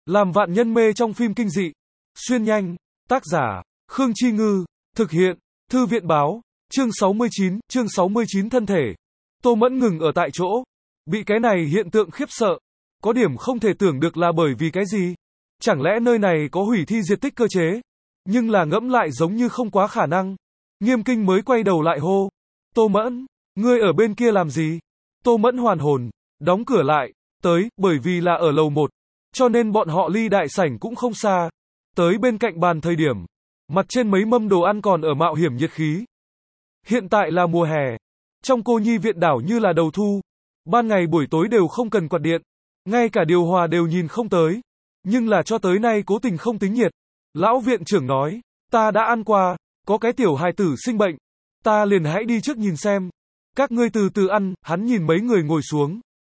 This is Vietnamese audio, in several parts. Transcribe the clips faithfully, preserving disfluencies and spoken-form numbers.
Làm vạn nhân mê trong phim kinh dị. Xuyên nhanh. Tác giả, Khương Chi Ngư. Thực hiện, Thư viện báo. Chương sáu mươi chín, chương sáu mươi chín thân thể. Tô Mẫn ngừng ở tại chỗ. Bị cái này hiện tượng khiếp sợ. Có điểm không thể tưởng được là bởi vì cái gì? Chẳng lẽ nơi này có hủy thi diệt tích cơ chế? Nhưng là ngẫm lại giống như không quá khả năng. Nghiêm Kinh mới quay đầu lại hô. Tô Mẫn, ngươi ở bên kia làm gì? Tô Mẫn hoàn hồn, đóng cửa lại, tới, bởi vì là ở lầu một. Cho nên bọn họ ly đại sảnh cũng không xa. Tới bên cạnh bàn thời điểm. Mặt trên mấy mâm đồ ăn còn ở mạo hiểm nhiệt khí. Hiện tại là mùa hè. Trong cô nhi viện đảo như là đầu thu. Ban ngày buổi tối đều không cần quạt điện. Ngay cả điều hòa đều nhìn không tới. Nhưng là cho tới nay cố tình không tính nhiệt. Lão viện trưởng nói, ta đã ăn qua, có cái tiểu hài tử sinh bệnh. Ta liền hãy đi trước nhìn xem. Các ngươi từ từ ăn, hắn nhìn mấy người ngồi xuống.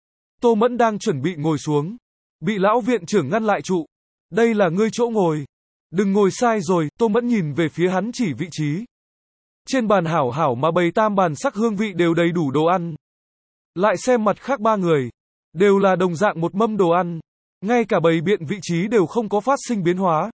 Tô Mẫn đang chuẩn bị ngồi xuống. Bị lão viện trưởng ngăn lại trụ. Đây là ngươi chỗ ngồi. Đừng ngồi sai rồi, Tô Mẫn nhìn về phía hắn chỉ vị trí. Trên bàn hảo hảo mà bày tam bàn sắc hương vị đều đầy đủ đồ ăn. Lại xem mặt khác ba người. Đều là đồng dạng một mâm đồ ăn. Ngay cả bày biện vị trí đều không có phát sinh biến hóa.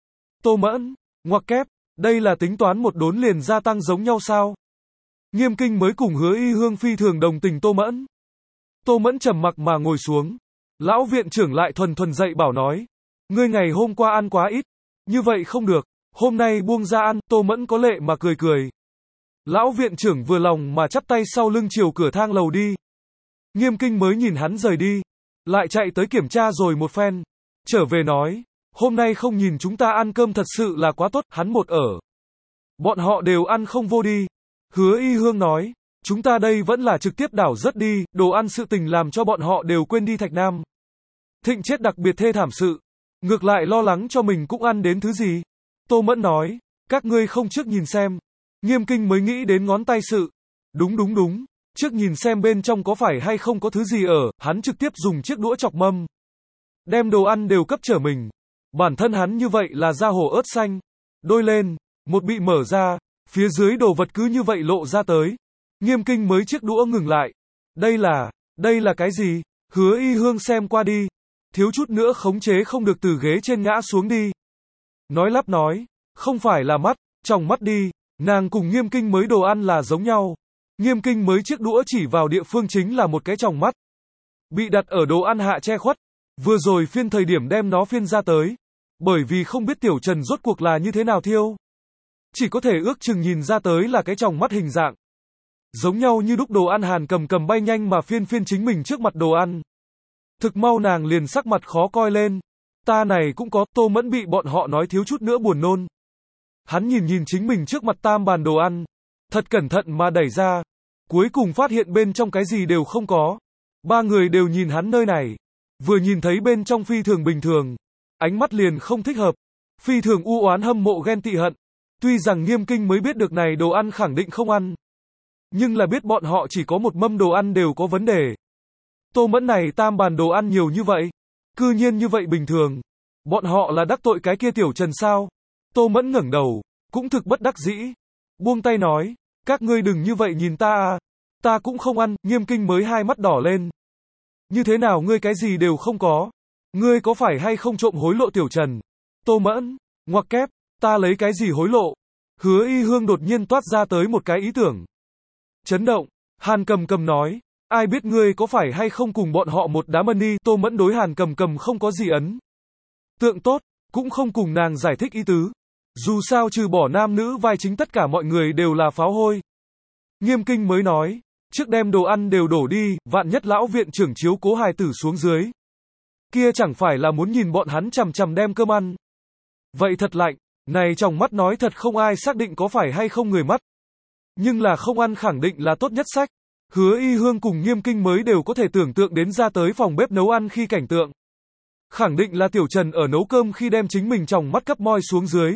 Tô Mẫn, ngoặc kép, đây là tính toán một đốn liền gia tăng giống nhau sao? Nghiêm Kinh mới cùng Hứa Y Hương phi thường đồng tình Tô Mẫn. Tô Mẫn trầm mặc mà ngồi xuống. Lão viện trưởng lại thuần thuần dạy bảo nói. Ngươi ngày hôm qua ăn quá ít. Như vậy không được. Hôm nay buông ra ăn. Tô Mẫn có lệ mà cười cười. Lão viện trưởng vừa lòng mà chắp tay sau lưng chiều cửa thang lầu đi. Nghiêm Kinh mới nhìn hắn rời đi. Lại chạy tới kiểm tra rồi một phen. Trở về nói. Hôm nay không nhìn chúng ta ăn cơm thật sự là quá tốt. Hắn một ở. Bọn họ đều ăn không vô đi. Hứa Y Hương nói. Chúng ta đây vẫn là trực tiếp đảo rất đi. Đồ ăn sự tình làm cho bọn họ đều quên đi Thạch Nam. Thịnh chết đặc biệt thê thảm sự. Ngược lại lo lắng cho mình cũng ăn đến thứ gì. Tô Mẫn nói. Các ngươi không trước nhìn xem. Nghiêm Kinh mới nghĩ đến ngón tay sự. Đúng đúng đúng. Trước nhìn xem bên trong có phải hay không có thứ gì ở. Hắn trực tiếp dùng chiếc đũa chọc mâm. Đem đồ ăn đều cấp trở mình. Bản thân hắn như vậy là da hổ ớt xanh. Đôi lên. Một bị mở ra. Phía dưới đồ vật cứ như vậy lộ ra tới. Nghiêm Kinh mới chiếc đũa ngừng lại. Đây là, đây là cái gì? Hứa Y Hương xem qua đi. Thiếu chút nữa khống chế không được từ ghế trên ngã xuống đi. Nói lắp nói. Không phải là mắt, trong mắt đi. Nàng cùng Nghiêm Kinh mới đồ ăn là giống nhau. Nghiêm Kinh mới chiếc đũa chỉ vào địa phương chính là một cái tròng mắt. Bị đặt ở đồ ăn hạ che khuất. Vừa rồi phiên thời điểm đem nó phiên ra tới. Bởi vì không biết Tiểu Trần rốt cuộc là như thế nào thiêu. Chỉ có thể ước chừng nhìn ra tới là cái tròng mắt hình dạng. Giống nhau như đúc đồ ăn Hàn Cầm cầm bay nhanh mà phiên phiên chính mình trước mặt đồ ăn. Thực mau nàng liền sắc mặt khó coi lên. Ta này cũng có. Tô Mẫn bị bọn họ nói thiếu chút nữa buồn nôn. Hắn nhìn nhìn chính mình trước mặt tam bàn đồ ăn. Thật cẩn thận mà đẩy ra. Cuối cùng phát hiện bên trong cái gì đều không có. Ba người đều nhìn hắn nơi này. Vừa nhìn thấy bên trong phi thường bình thường. Ánh mắt liền không thích hợp. Phi thường u oán hâm mộ ghen tị hận. Tuy rằng Nghiêm Kinh mới biết được này đồ ăn khẳng định không ăn. Nhưng là biết bọn họ chỉ có một mâm đồ ăn đều có vấn đề. Tô Mẫn này tam bàn đồ ăn nhiều như vậy. Cư nhiên như vậy bình thường. Bọn họ là đắc tội cái kia Tiểu Trần sao? Tô Mẫn ngẩng đầu. Cũng thực bất đắc dĩ. Buông tay nói. Các ngươi đừng như vậy nhìn ta à. Ta cũng không ăn. Nghiêm Kinh mới hai mắt đỏ lên. Như thế nào ngươi cái gì đều không có? Ngươi có phải hay không trộm hối lộ Tiểu Trần? Tô Mẫn. Ngoặc kép. Ta lấy cái gì hối lộ? Hứa Y Hương đột nhiên toát ra tới một cái ý tưởng. Chấn động. Hàn Cầm Cầm nói. Ai biết ngươi có phải hay không cùng bọn họ một đám ân đi. Tô Mẫn đối Hàn Cầm Cầm không có gì ấn tượng tốt. Cũng không cùng nàng giải thích ý tứ. Dù sao trừ bỏ nam nữ vai chính tất cả mọi người đều là pháo hôi. Nghiêm Kinh mới nói. Trước đem đồ ăn đều đổ đi. Vạn nhất lão viện trưởng chiếu cố hài tử xuống dưới. Kia chẳng phải là muốn nhìn bọn hắn chằm chằm đem cơm ăn. Vậy thật lạnh. Này trong mắt nói thật không ai xác định có phải hay không người mắt. Nhưng là không ăn khẳng định là tốt nhất sách. Hứa Y Hương cùng Nghiêm Kinh mới đều có thể tưởng tượng đến ra tới phòng bếp nấu ăn khi cảnh tượng. Khẳng định là Tiểu Trần ở nấu cơm khi đem chính mình trong mắt cấp moi xuống dưới.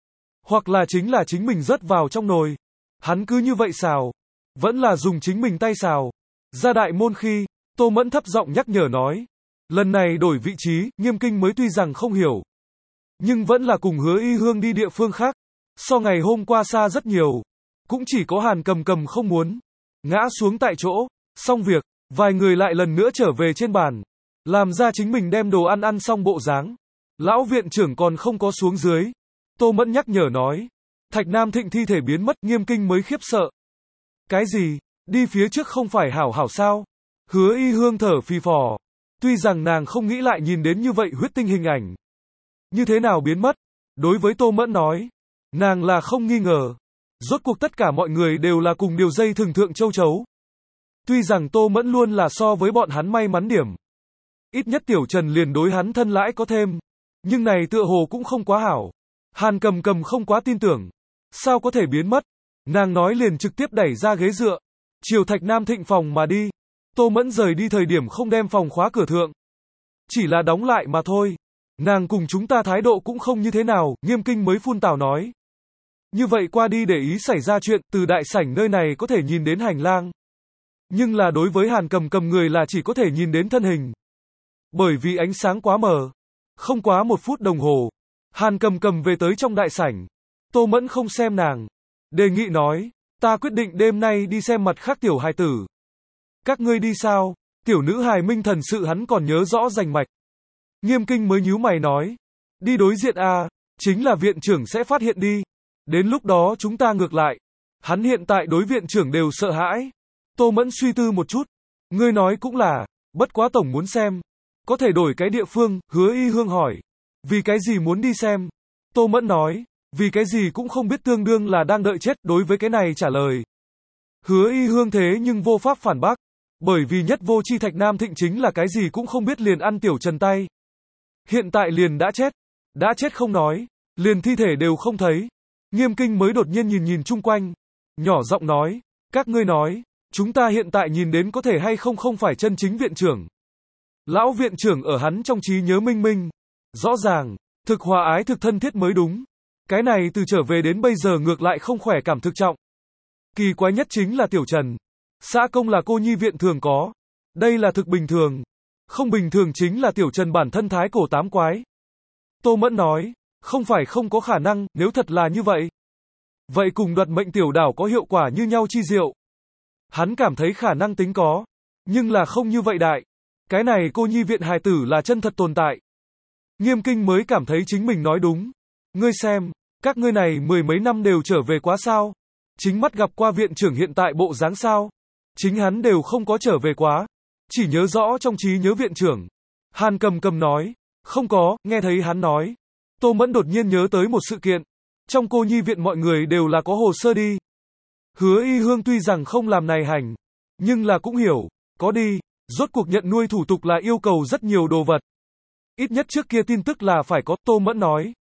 Hoặc là chính là chính mình rớt vào trong nồi. Hắn cứ như vậy xào. Vẫn là dùng chính mình tay xào. Ra đại môn khi, Tô Mẫn thấp giọng nhắc nhở nói. Lần này đổi vị trí, Nghiêm Kinh mới tuy rằng không hiểu. Nhưng vẫn là cùng Hứa Y Hương đi địa phương khác. So ngày hôm qua xa rất nhiều. Cũng chỉ có Hàn Cầm Cầm không muốn. Ngã xuống tại chỗ. Xong việc. Vài người lại lần nữa trở về trên bàn. Làm ra chính mình đem đồ ăn ăn xong bộ dáng. Lão viện trưởng còn không có xuống dưới. Tô Mẫn nhắc nhở nói. Thạch Nam Thịnh thi thể biến mất, Nghiêm Kinh mới khiếp sợ. Cái gì? Đi phía trước không phải hảo hảo sao? Hứa Y Hương thở phì phò. Tuy rằng nàng không nghĩ lại nhìn đến như vậy huyết tinh hình ảnh. Như thế nào biến mất? Đối với Tô Mẫn nói. Nàng là không nghi ngờ. Rốt cuộc tất cả mọi người đều là cùng điều dây thường thượng châu chấu. Tuy rằng Tô Mẫn luôn là so với bọn hắn may mắn điểm. Ít nhất Tiểu Trần liền đối hắn thân lãi có thêm. Nhưng này tựa hồ cũng không quá hảo. Hàn Cầm Cầm không quá tin tưởng. Sao có thể biến mất? Nàng nói liền trực tiếp đẩy ra ghế dựa. Chiều Thạch Nam Thịnh phòng mà đi. Tô Mẫn rời đi thời điểm không đem phòng khóa cửa thượng. Chỉ là đóng lại mà thôi. Nàng cùng chúng ta thái độ cũng không như thế nào, Nghiêm Kinh mới phun tào nói. Như vậy qua đi để ý xảy ra chuyện, từ đại sảnh nơi này có thể nhìn đến hành lang. Nhưng là đối với Hàn Cầm Cầm người là chỉ có thể nhìn đến thân hình. Bởi vì ánh sáng quá mờ. Không quá một phút đồng hồ. Hàn Cầm Cầm về tới trong đại sảnh. Tô Mẫn không xem nàng. Đề nghị nói, ta quyết định đêm nay đi xem mặt khác tiểu hài tử. Các ngươi đi sao? Tiểu nữ hài minh thần sự hắn còn nhớ rõ rành mạch. Nghiêm Kinh mới nhíu mày nói. Đi đối diện à, chính là viện trưởng sẽ phát hiện đi. Đến lúc đó chúng ta ngược lại. Hắn hiện tại đối viện trưởng đều sợ hãi. Tô Mẫn suy tư một chút. Ngươi nói cũng là, bất quá tổng muốn xem. Có thể đổi cái địa phương, Hứa Y Hương hỏi. Vì cái gì muốn đi xem? Tô Mẫn nói. Vì cái gì cũng không biết, tương đương là đang đợi chết. Đối với cái này trả lời. Hứa Y Hương thế nhưng vô pháp phản bác. Bởi vì nhất vô chi Thạch Nam Thịnh chính là cái gì cũng không biết liền ăn Tiểu Trần tay. Hiện tại liền đã chết. Đã chết không nói. Liền thi thể đều không thấy. Nghiêm Kinh mới đột nhiên nhìn nhìn chung quanh. Nhỏ giọng nói. Các ngươi nói. Chúng ta hiện tại nhìn đến có thể hay không không phải chân chính viện trưởng. Lão viện trưởng ở hắn trong trí nhớ minh minh. Rõ ràng. Thực hòa ái thực thân thiết mới đúng. Cái này từ trở về đến bây giờ ngược lại không khỏe cảm thực trọng. Kỳ quái nhất chính là Tiểu Trần. Xã công là cô nhi viện thường có. Đây là thực bình thường. Không bình thường chính là Tiểu Trần bản thân thái cổ tám quái. Tô Mẫn nói, không phải không có khả năng, nếu thật là như vậy. Vậy cùng đoạt mệnh tiểu đảo có hiệu quả như nhau chi diệu. Hắn cảm thấy khả năng tính có. Nhưng là không như vậy đại. Cái này cô nhi viện hài tử là chân thật tồn tại. Nghiêm Kinh mới cảm thấy chính mình nói đúng. Ngươi xem, các ngươi này mười mấy năm đều trở về quá sao? Chính mắt gặp qua viện trưởng hiện tại bộ dáng sao? Chính hắn đều không có trở về quá. Chỉ nhớ rõ trong trí nhớ viện trưởng. Hàn Cầm Cầm nói. Không có, nghe thấy hắn nói. Tô Mẫn đột nhiên nhớ tới một sự kiện. Trong cô nhi viện mọi người đều là có hồ sơ đi. Hứa Y Hương tuy rằng không làm này hành. Nhưng là cũng hiểu. Có đi. Rốt cuộc nhận nuôi thủ tục là yêu cầu rất nhiều đồ vật. Ít nhất trước kia tin tức là phải có. Tô Mẫn nói.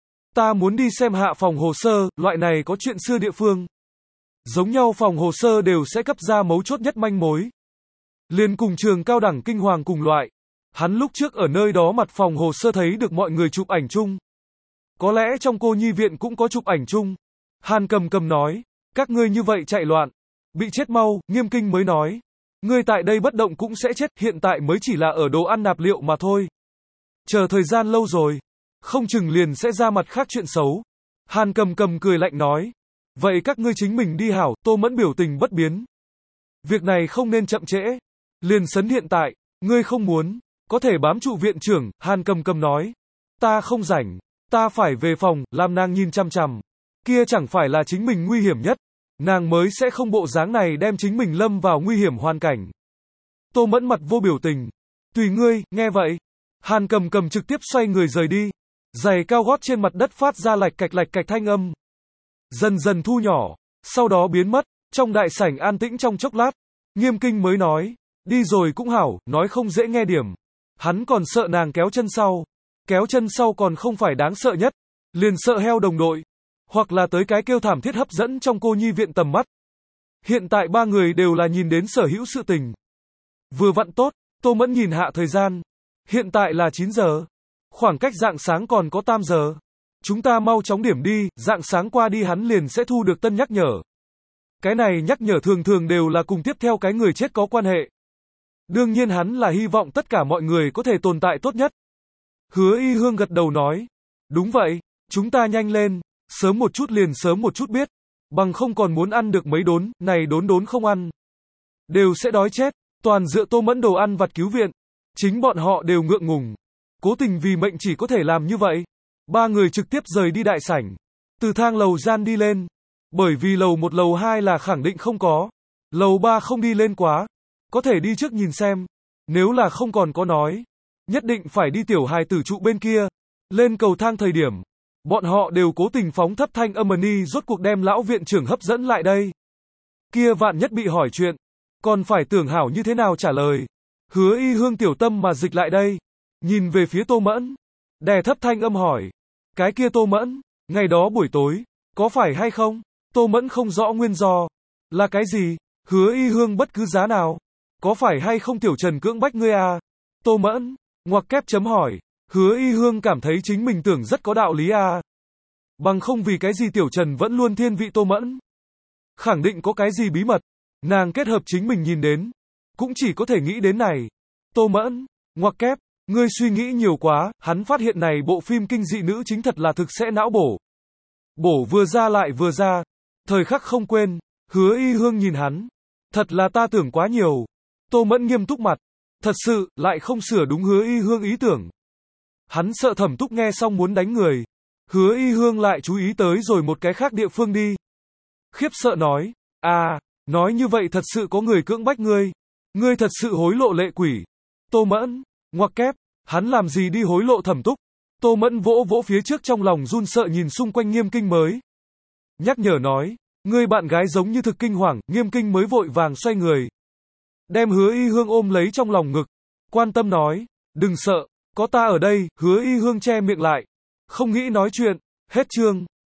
Ta muốn đi xem hạ phòng hồ sơ. Loại này có chuyện xưa địa phương. Giống nhau phòng hồ sơ đều sẽ cấp ra mấu chốt nhất manh mối. Liên cùng trường cao đẳng kinh hoàng cùng loại. Hắn lúc trước ở nơi đó mặt phòng hồ sơ thấy được mọi người chụp ảnh chung. Có lẽ trong cô nhi viện cũng có chụp ảnh chung. Hàn Cầm Cầm nói. Các ngươi như vậy chạy loạn. Bị chết mau, Nghiêm Kinh mới nói. Ngươi tại đây bất động cũng sẽ chết, hiện tại mới chỉ là ở đồ ăn nạp liệu mà thôi. Chờ thời gian lâu rồi. Không chừng liền sẽ ra mặt khác chuyện xấu. Hàn Cầm Cầm cười lạnh nói. Vậy các ngươi chính mình đi hảo, Tô Mẫn biểu tình bất biến. Việc này không nên chậm trễ. Liền sấn hiện tại, ngươi không muốn, có thể bám trụ viện trưởng, Hàn Cầm Cầm nói. Ta không rảnh, ta phải về phòng, làm nàng nhìn chăm chăm. Kia chẳng phải là chính mình nguy hiểm nhất. Nàng mới sẽ không bộ dáng này đem chính mình lâm vào nguy hiểm hoàn cảnh. Tô Mẫn mặt vô biểu tình. Tùy ngươi, nghe vậy. Hàn Cầm Cầm trực tiếp xoay người rời đi. Giày cao gót trên mặt đất phát ra lạch cạch lạch cạch thanh âm. Dần dần thu nhỏ, sau đó biến mất. Trong đại sảnh an tĩnh trong chốc lát. Nghiêm Kinh mới nói. Đi rồi cũng hảo, nói không dễ nghe điểm. Hắn còn sợ nàng kéo chân sau. Kéo chân sau còn không phải đáng sợ nhất. Liền sợ heo đồng đội. Hoặc là tới cái kêu thảm thiết hấp dẫn trong cô nhi viện tầm mắt. Hiện tại ba người đều là nhìn đến sở hữu sự tình. Vừa vặn tốt, Tô Mẫn nhìn hạ thời gian. Hiện tại là chín giờ. Khoảng cách rạng sáng còn có tam giờ. Chúng ta mau chóng điểm đi, rạng sáng qua đi hắn liền sẽ thu được tân nhắc nhở. Cái này nhắc nhở thường thường đều là cùng tiếp theo cái người chết có quan hệ. Đương nhiên hắn là hy vọng tất cả mọi người có thể tồn tại tốt nhất. Hứa Y Hương gật đầu nói. Đúng vậy, chúng ta nhanh lên, sớm một chút liền sớm một chút biết. Bằng không còn muốn ăn được mấy đốn, này đốn đốn không ăn. Đều sẽ đói chết, toàn dựa Tô Mẫn đồ ăn vặt cứu viện. Chính bọn họ đều ngượng ngùng. Cố tình vì mệnh chỉ có thể làm như vậy. Ba người trực tiếp rời đi đại sảnh. Từ thang lầu gian đi lên. Bởi vì lầu một lầu hai là khẳng định không có. Lầu ba không đi lên quá. Có thể đi trước nhìn xem. Nếu là không còn có nói. Nhất định phải đi tiểu hài tử trụ bên kia. Lên cầu thang thời điểm. Bọn họ đều cố tình phóng thấp thanh âm ni rốt cuộc đem lão viện trưởng hấp dẫn lại đây. Kia vạn nhất bị hỏi chuyện. Còn phải tưởng hảo như thế nào trả lời. Hứa Y Hương tiểu tâm mà dịch lại đây. Nhìn về phía Tô Mẫn. Đè thấp thanh âm hỏi. Cái kia Tô Mẫn. Ngày đó buổi tối. Có phải hay không? Tô Mẫn không rõ nguyên do. Là cái gì? Hứa Y Hương bất cứ giá nào. Có phải hay không tiểu Trần cưỡng bách ngươi à? Tô Mẫn. Ngoặc kép chấm hỏi. Hứa Y Hương cảm thấy chính mình tưởng rất có đạo lý à. Bằng không vì cái gì tiểu Trần vẫn luôn thiên vị Tô Mẫn. Khẳng định có cái gì bí mật. Nàng kết hợp chính mình nhìn đến. Cũng chỉ có thể nghĩ đến này. Tô Mẫn. Ngoặc kép. Ngươi suy nghĩ nhiều quá. Hắn phát hiện này bộ phim kinh dị nữ chính thật là thực sẽ não bổ. Bổ vừa ra lại vừa ra. Thời khắc không quên. Hứa Y Hương nhìn hắn. Thật là ta tưởng quá nhiều. Tô Mẫn nghiêm túc mặt. Thật sự, lại không sửa đúng Hứa Y Hương ý tưởng. Hắn sợ Thẩm Túc nghe xong muốn đánh người. Hứa Y Hương lại chú ý tới rồi một cái khác địa phương đi. Khiếp sợ nói. À, nói như vậy thật sự có người cưỡng bách ngươi. Ngươi thật sự hối lộ lệ quỷ. Tô Mẫn. Ngoặc kép. Hắn làm gì đi hối lộ Thẩm Túc. Tô Mẫn vỗ vỗ phía trước trong lòng run sợ nhìn xung quanh Nghiêm Kinh mới. Nhắc nhở nói. Ngươi bạn gái giống như thực kinh hoàng. Nghiêm Kinh mới vội vàng xoay người. Đem Hứa Y Hương ôm lấy trong lòng ngực. Quan tâm nói. Đừng sợ. Có ta ở đây. Hứa Y Hương che miệng lại. Không nghĩ nói chuyện. Hết chương.